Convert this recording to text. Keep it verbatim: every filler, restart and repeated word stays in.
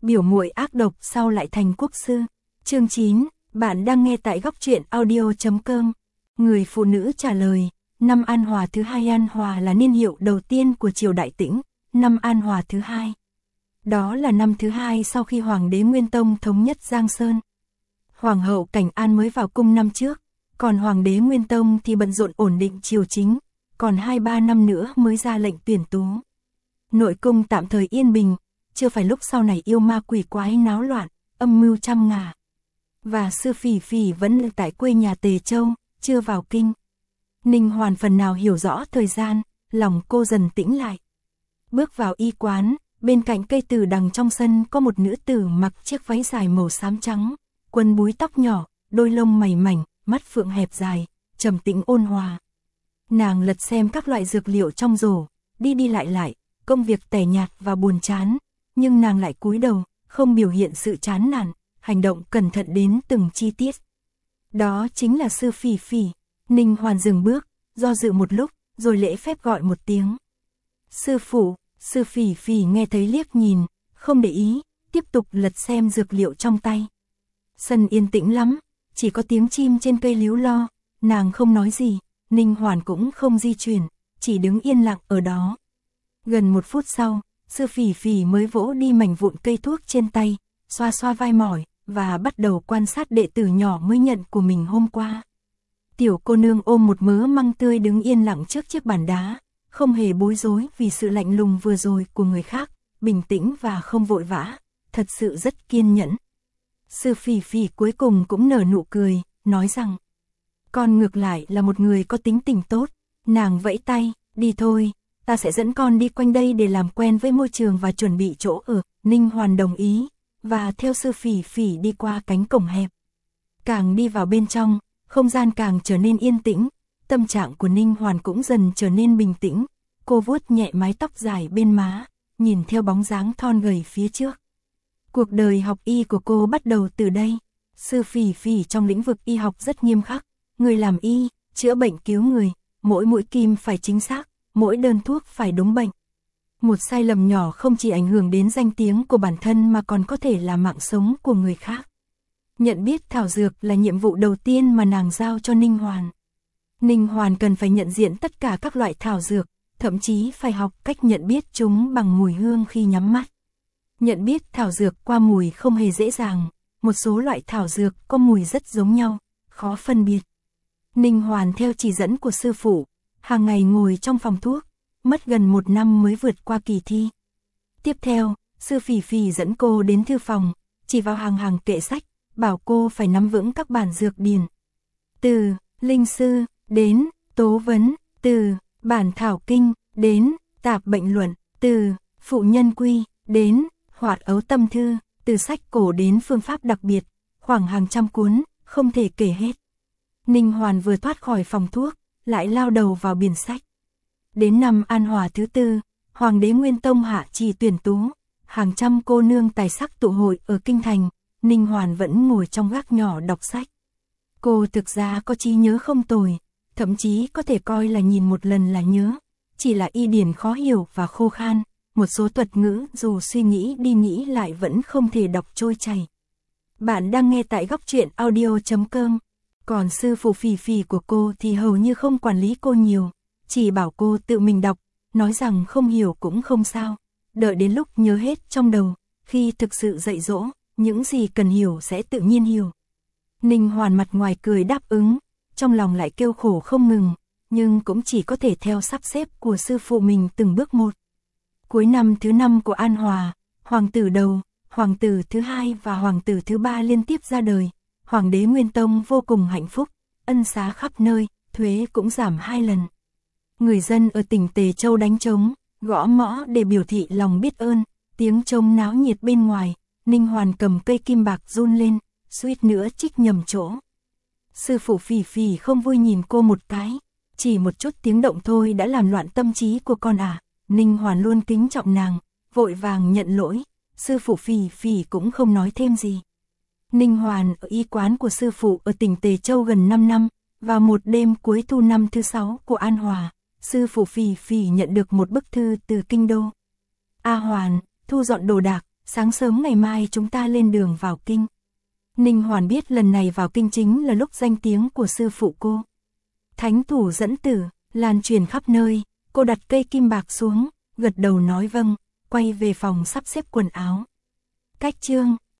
biểu muội ác độc sau lại thành quốc sư. Chương chín, bạn đang nghe tại góc truyện audio chấm com. Người phụ nữ trả lời, năm An Hòa thứ hai. An Hòa là niên hiệu đầu tiên của triều Đại Tĩnh, năm An Hòa thứ hai. Đó là năm thứ hai sau khi Hoàng đế Nguyên Tông thống nhất Giang Sơn. Hoàng hậu Cảnh An mới vào cung năm trước, còn Hoàng đế Nguyên Tông thì bận rộn ổn định triều chính, còn hai ba năm nữa mới ra lệnh tuyển tú. Nội cung tạm thời yên bình, chưa phải lúc sau này yêu ma quỷ quái náo loạn, âm mưu trăm ngà. Và sư Phỉ Phỉ vẫn tại quê nhà Tề Châu, chưa vào kinh. Ninh Hoàn phần nào hiểu rõ thời gian, lòng cô dần tĩnh lại. Bước vào y quán, bên cạnh cây tử đằng trong sân có một nữ tử mặc chiếc váy dài màu xám trắng, quần búi tóc nhỏ, đôi lông mày mảnh, mắt phượng hẹp dài, trầm tĩnh ôn hòa. Nàng lật xem các loại dược liệu trong rổ, đi đi lại lại, công việc tẻ nhạt và buồn chán, nhưng nàng lại cúi đầu, không biểu hiện sự chán nản, hành động cẩn thận đến từng chi tiết. Đó chính là sư Phỉ Phỉ. Ninh Hoàn dừng bước, do dự một lúc, rồi lễ phép gọi một tiếng. Sư phụ. Sư Phỉ Phỉ nghe thấy liếc nhìn, không để ý, tiếp tục lật xem dược liệu trong tay. Sân yên tĩnh lắm, chỉ có tiếng chim trên cây líu lo, nàng không nói gì, Ninh Hoàn cũng không di chuyển, chỉ đứng yên lặng ở đó. Gần một phút sau, sư Phỉ Phỉ mới vỗ đi mảnh vụn cây thuốc trên tay, xoa xoa vai mỏi, và bắt đầu quan sát đệ tử nhỏ mới nhận của mình hôm qua. Tiểu cô nương ôm một mớ măng tươi đứng yên lặng trước chiếc bàn đá, không hề bối rối vì sự lạnh lùng vừa rồi của người khác, bình tĩnh và không vội vã, thật sự rất kiên nhẫn. Sư Phỉ Phỉ cuối cùng cũng nở nụ cười, nói rằng, con ngược lại là một người có tính tình tốt. Nàng vẫy tay, đi thôi, ta sẽ dẫn con đi quanh đây để làm quen với môi trường và chuẩn bị chỗ ở. Ninh Hoàn đồng ý, và theo sư Phỉ Phỉ đi qua cánh cổng hẹp. Càng đi vào bên trong, không gian càng trở nên yên tĩnh, tâm trạng của Ninh Hoàn cũng dần trở nên bình tĩnh. Cô vuốt nhẹ mái tóc dài bên má, nhìn theo bóng dáng thon gầy phía trước. Cuộc đời học y của cô bắt đầu từ đây. Sư Phỉ Phỉ trong lĩnh vực y học rất nghiêm khắc, người làm y, chữa bệnh cứu người, mỗi mũi kim phải chính xác, mỗi đơn thuốc phải đúng bệnh. Một sai lầm nhỏ không chỉ ảnh hưởng đến danh tiếng của bản thân mà còn có thể là mạng sống của người khác. Nhận biết thảo dược là nhiệm vụ đầu tiên mà nàng giao cho Ninh Hoàn. Ninh Hoàn cần phải nhận diện tất cả các loại thảo dược, thậm chí phải học cách nhận biết chúng bằng mùi hương khi nhắm mắt. Nhận biết thảo dược qua mùi không hề dễ dàng, một số loại thảo dược có mùi rất giống nhau, khó phân biệt. Ninh Hoàn theo chỉ dẫn của sư phụ, hàng ngày ngồi trong phòng thuốc, mất gần một năm mới vượt qua kỳ thi. Tiếp theo, sư Phỉ Phỉ dẫn cô đến thư phòng, chỉ vào hàng hàng kệ sách, bảo cô phải nắm vững các bản dược điển. Từ linh sư đến tố vấn, từ bản thảo kinh đến tạp bệnh luận, từ phụ nhân quy đến hoạt ấu tâm thư, từ sách cổ đến phương pháp đặc biệt, khoảng hàng trăm cuốn, không thể kể hết. Ninh Hoàn vừa thoát khỏi phòng thuốc, lại lao đầu vào biển sách. Đến năm An Hòa thứ tư, Hoàng đế Nguyên Tông hạ chỉ tuyển tú, hàng trăm cô nương tài sắc tụ hội ở kinh thành, Ninh Hoàn vẫn ngồi trong gác nhỏ đọc sách. Cô thực ra có trí nhớ không tồi, thậm chí có thể coi là nhìn một lần là nhớ, chỉ là y điển khó hiểu và khô khan, một số thuật ngữ dù suy nghĩ đi nghĩ lại vẫn không thể đọc trôi chảy. Bạn đang nghe tại góc truyện audio chấm com. Còn sư phụ Phỉ Phỉ của cô thì hầu như không quản lý cô nhiều, chỉ bảo cô tự mình đọc, nói rằng không hiểu cũng không sao, đợi đến lúc nhớ hết trong đầu, khi thực sự dạy dỗ, những gì cần hiểu sẽ tự nhiên hiểu. Ninh Hoàn mặt ngoài cười đáp ứng, trong lòng lại kêu khổ không ngừng, nhưng cũng chỉ có thể theo sắp xếp của sư phụ mình từng bước một. Cuối năm thứ năm của An Hòa, hoàng tử đầu, hoàng tử thứ hai và hoàng tử thứ ba liên tiếp ra đời. Hoàng đế Nguyên Tông vô cùng hạnh phúc, ân xá khắp nơi, thuế cũng giảm hai lần. Người dân ở tỉnh Tề Châu đánh trống, gõ mõ để biểu thị lòng biết ơn, tiếng trống náo nhiệt bên ngoài, Ninh Hoàn cầm cây kim bạc run lên, suýt nữa trích nhầm chỗ. Sư phụ Phỉ Phỉ không vui nhìn cô một cái, chỉ một chút tiếng động thôi đã làm loạn tâm trí của con à. Ninh Hoàn luôn kính trọng nàng, vội vàng nhận lỗi, sư phụ Phỉ Phỉ cũng không nói thêm gì. Ninh Hoàn ở y quán của sư phụ ở tỉnh Tề Châu gần năm năm, vào một đêm cuối thu năm thứ sáu của An Hòa, sư phụ Phỉ Phỉ nhận được một bức thư từ kinh đô. A Hoàn, thu dọn đồ đạc, sáng sớm ngày mai chúng ta lên đường vào kinh. Ninh Hoàn biết lần này vào kinh chính là lúc danh tiếng của sư phụ cô. Thánh thủ dẫn tử, lan truyền khắp nơi, cô đặt cây kim bạc xuống, gật đầu nói vâng, quay về phòng sắp xếp quần áo. Cách chương,